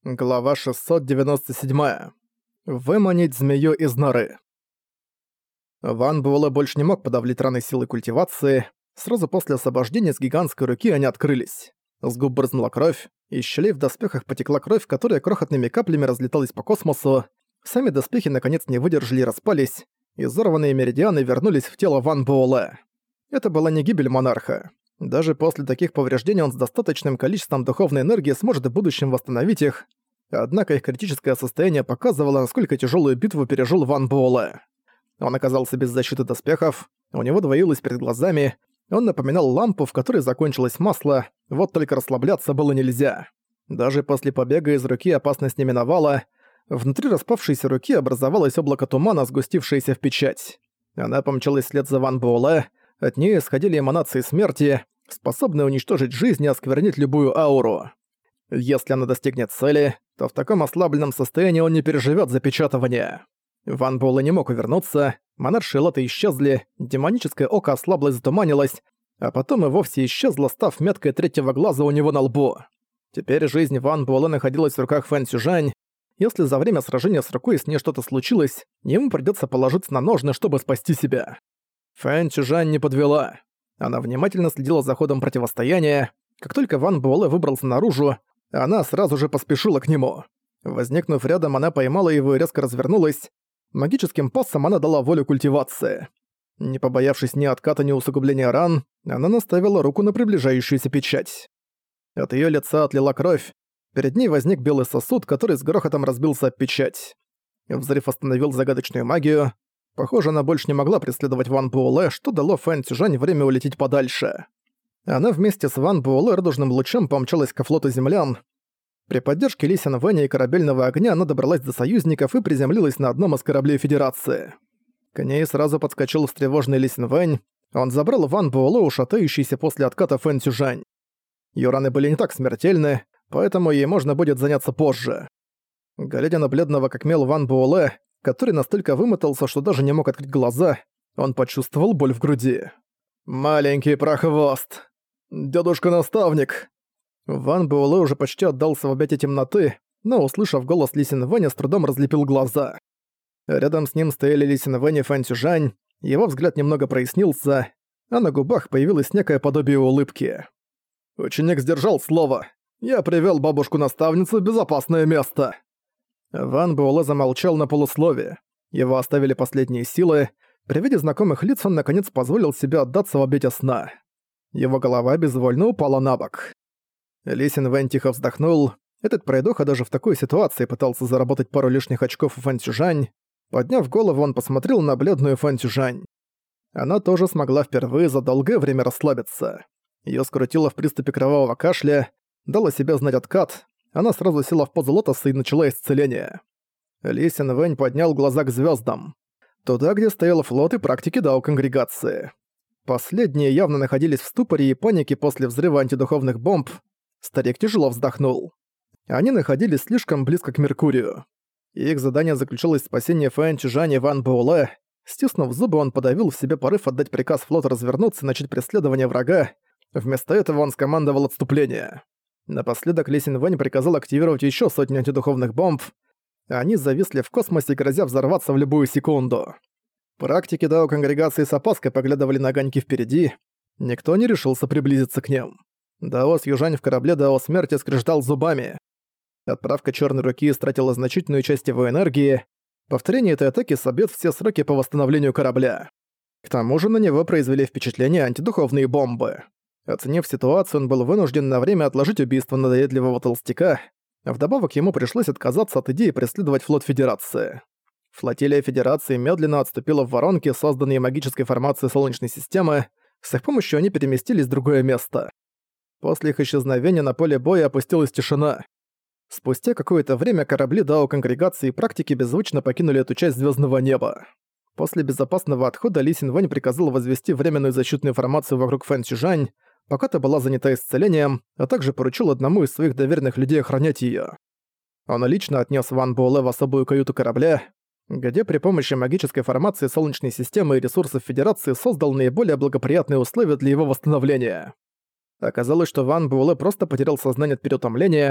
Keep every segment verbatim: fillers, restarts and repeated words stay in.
Глава шестьсот девяносто семь. Выманить змею из норы. Ван Буэлэ больше не мог подавлять раны силой культивации. Сразу после освобождения с гигантской руки они открылись. С губ брызнула кровь, из щелей в доспехах потекла кровь, которая крохотными каплями разлеталась по космосу. Сами доспехи наконец не выдержали и распались. Изорванные меридианы вернулись в тело Ван Буэлэ. Это была не гибель монарха. Даже после таких повреждений он с достаточным количеством духовной энергии сможет в будущем восстановить их. Однако их критическое состояние показывало, насколько тяжелую битву пережил Ван Буэлэ. Он оказался без защиты доспехов, у него двоилось перед глазами, он напоминал лампу, в которой закончилось масло, вот только расслабляться было нельзя. Даже после побега из руки опасность не миновала. Внутри распавшейся руки образовалось облако тумана, сгустившееся в печать. Она помчалась вслед за Ван Буэлэ. От нее исходили эманации смерти, способные уничтожить жизнь и осквернить любую ауру. Если она достигнет цели, то в таком ослабленном состоянии он не переживет запечатывание. Ван Буэлэ не мог увернуться, монаршие латы исчезли, демоническое око ослабло и затуманилось, а потом и вовсе исчезло, став меткой третьего глаза у него на лбу. Теперь жизнь Ван Буэлэ находилась в руках Фэн Цзюжань. Если за время сражения с рукой с ней что-то случилось, ему придется положиться на ножны, чтобы спасти себя. Фэн Цзюжань не подвела. Она внимательно следила за ходом противостояния. Как только Ван Буэлэ выбрался наружу, она сразу же поспешила к нему. Возникнув рядом, она поймала его и резко развернулась. Магическим пассом она дала волю культивации. Не побоявшись ни отката, ни усугубления ран, она наставила руку на приближающуюся печать. От её лица отлила кровь. Перед ней возник белый сосуд, который с грохотом разбился об печать. Взрыв остановил загадочную магию. Похоже, она больше не могла преследовать Ван Буэлэ, что дало Фэн Цзюжань время улететь подальше. Она вместе с Ван Буэлэ радужным лучом помчалась ко флоту землян. При поддержке Ли Сян Вэня и корабельного огня она добралась до союзников и приземлилась на одном из кораблей Федерации. К ней сразу подскочил встревоженный Ли Сян Вэнь. Он забрал Ван Буэлэ, ушатающийся после отката Фэн Цзюжань. Её раны были не так смертельны, поэтому ей можно будет заняться позже. Глядя на бледного как мел Ван Буэлэ, который настолько вымотался, что даже не мог открыть глаза, он почувствовал боль в груди. «Маленький прохвост! Дедушка-наставник!» Ван Буэлэ уже почти отдался в объятия темноты, но, услышав голос Ли Сян Вэня, с трудом разлепил глаза. Рядом с ним стояли Ли Сян Вэнь и Фэн Цзюжань, его взгляд немного прояснился, а на губах появилось некое подобие улыбки. «Ученик сдержал слово. Я привёл бабушку-наставницу в безопасное место». Ван Буэлэ замолчал на полуслове. Его оставили последние силы. При виде знакомых лиц он наконец позволил себе отдаться в обете сна. Его голова безвольно упала на бок. Ли Сян Вэнь тихо вздохнул. Этот пройдоха даже в такой ситуации пытался заработать пару лишних очков у Фэн Цзюжань. Подняв голову, он посмотрел на бледную Фэн Цзюжань. Она тоже смогла впервые за долгое время расслабиться. Её скрутило в приступе кровавого кашля, дала себе знать откат. Она сразу села в позу лотоса и начала исцеление. Ли Сян Вэнь поднял глаза к звёздам. Туда, где стоял флот и практики Дао-конгрегации. Последние явно находились в ступоре и панике после взрыва антидуховных бомб. Старик тяжело вздохнул. Они находились слишком близко к Меркурию. Их задание заключалось в спасении Фэн Цзюжань и Ван Буэлэ. Стиснув зубы, он подавил в себе порыв отдать приказ флоту развернуться и начать преследование врага. Вместо этого он скомандовал отступление. Напоследок Ли Сян Вэнь приказал активировать ещё сотню антидуховных бомб. Они зависли в космосе, грозя взорваться в любую секунду. Практики Дао-конгрегации с опаской поглядывали на огоньки впереди. Никто не решился приблизиться к ним. Дао Сьюжань в корабле Дао Смерти скрежетал зубами. Отправка Чёрной Руки истратила значительную часть его энергии. Повторение этой атаки собьёт все сроки по восстановлению корабля. К тому же на него произвели впечатление антидуховные бомбы. Оценив ситуацию, он был вынужден на время отложить убийство надоедливого толстяка. Вдобавок ему пришлось отказаться от идеи преследовать флот Федерации. Флотилия Федерации медленно отступила в воронки, созданные магической формацией Солнечной системы. С их помощью они переместились в другое место. После их исчезновения на поле боя опустилась тишина. Спустя какое-то время корабли Дао-конгрегации и практики беззвучно покинули эту часть звездного неба. После безопасного отхода Ли Сян Вэнь приказал возвести временную защитную формацию вокруг Фэн Цзюжань, пока та была занята исцелением, а также поручил одному из своих доверенных людей охранять её. Он лично отнес Ван Буэлэ в особую каюту корабля, где при помощи магической формации Солнечной системы и ресурсов Федерации создал наиболее благоприятные условия для его восстановления. Оказалось, что Ван Буэлэ просто потерял сознание от переутомления.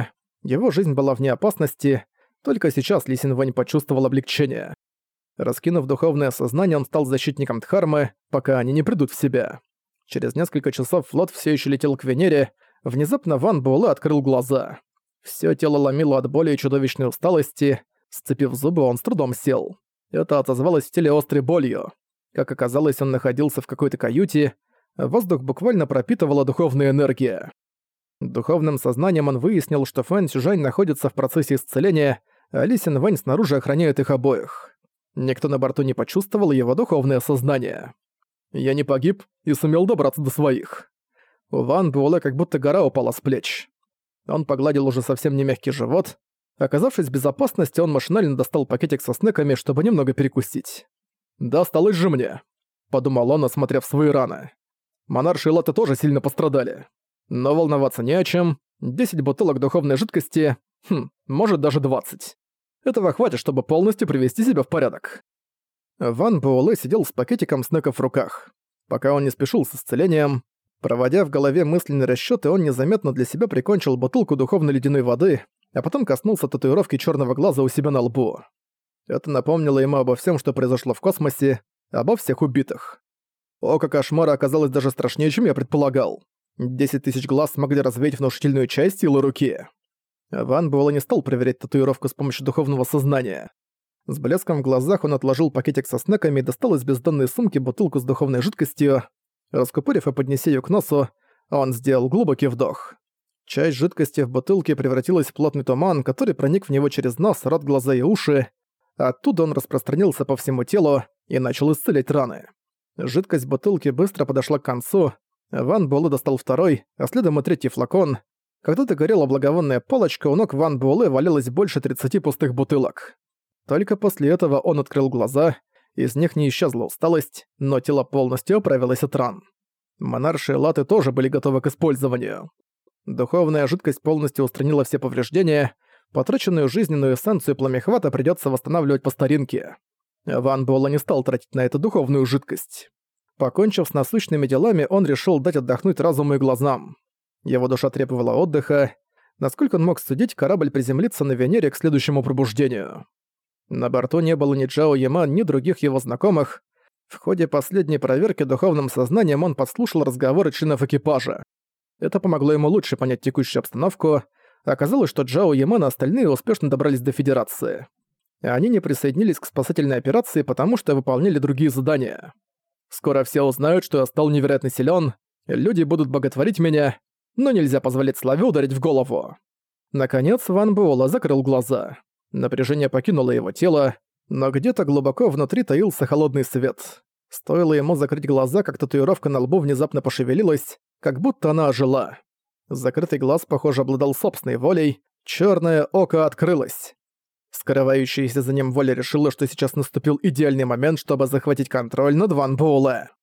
Его жизнь была вне опасности, только сейчас Ли Синвэнь почувствовал облегчение. Раскинув духовное сознание, он стал защитником Дхармы, пока они не придут в себя. Через несколько часов флот все еще летел к Венере. Внезапно Ван Буэлэ открыл глаза. Всё тело ломило от боли и чудовищной усталости. Сцепив зубы, он с трудом сел. Это отозвалось в теле острой болью. Как оказалось, он находился в какой-то каюте. Воздух буквально пропитывала духовная энергия. Духовным сознанием он выяснил, что Фэн Сюжань находится в процессе исцеления, а Ли Синвэнь снаружи охраняет их обоих. Никто на борту не почувствовал его духовное сознание. «Я не погиб и сумел добраться до своих». У Ван Буэлэ как будто гора упала с плеч. Он погладил уже совсем не мягкий живот. Оказавшись в безопасности, он машинально достал пакетик со снеками, чтобы немного перекусить. «Досталось же мне», — подумал он, осмотрев свои раны. Монарши и Латы тоже сильно пострадали. Но волноваться не о чем. десять бутылок духовной жидкости, хм, может даже двадцать. Этого хватит, чтобы полностью привести себя в порядок. Ван Буэлэ сидел с пакетиком снеков в руках. Пока он не спешил с исцелением, проводя в голове мысленные расчёты, он незаметно для себя прикончил бутылку духовной ледяной воды, а потом коснулся татуировки чёрного глаза у себя на лбу. Это напомнило ему обо всем, что произошло в космосе, обо всех убитых. Око кошмара оказалось даже страшнее, чем я предполагал. Десять тысяч глаз смогли развеять внушительную часть силы руки. Ван Буэлэ не стал проверять татуировку с помощью духовного сознания. С блеском в глазах он отложил пакетик со снеками и достал из бездонной сумки бутылку с духовной жидкостью. Раскупорив и поднеся её к носу, он сделал глубокий вдох. Часть жидкости в бутылке превратилась в плотный туман, который проник в него через нос, рот, глаза и уши. Оттуда он распространился по всему телу и начал исцелять раны. Жидкость в бутылке быстро подошла к концу. Ван Буэлэ достал второй, а следом и третий флакон. Когда догорела благовонная палочка, у ног Ван Буэлэ валялось больше тридцати пустых бутылок. Только после этого он открыл глаза, из них не исчезла усталость, но тело полностью оправилось от ран. Монарши и Латы тоже были готовы к использованию. Духовная жидкость полностью устранила все повреждения, потраченную жизненную эссенцию пламяхвата придётся восстанавливать по старинке. Ван Буэлэ не стал тратить на это духовную жидкость. Покончив с насущными делами, он решил дать отдохнуть разуму и глазам. Его душа требовала отдыха. Насколько он мог судить, корабль приземлится на Венере к следующему пробуждению. На борту не было ни Джао Яман, ни других его знакомых. В ходе последней проверки духовным сознанием он подслушал разговоры членов экипажа. Это помогло ему лучше понять текущую обстановку. Оказалось, что Джао Яман и остальные успешно добрались до Федерации. Они не присоединились к спасательной операции, потому что выполняли другие задания. Скоро все узнают, что я стал невероятно силен. Люди будут боготворить меня, но нельзя позволять славе ударить в голову. Наконец Ван Буэлэ закрыл глаза. Напряжение покинуло его тело, но где-то глубоко внутри таился холодный свет. Стоило ему закрыть глаза, как татуировка на лбу внезапно пошевелилась, как будто она ожила. Закрытый глаз, похоже, обладал собственной волей, чёрное око открылось. Скрывающаяся за ним воля решила, что сейчас наступил идеальный момент, чтобы захватить контроль над Ван Буэлэ.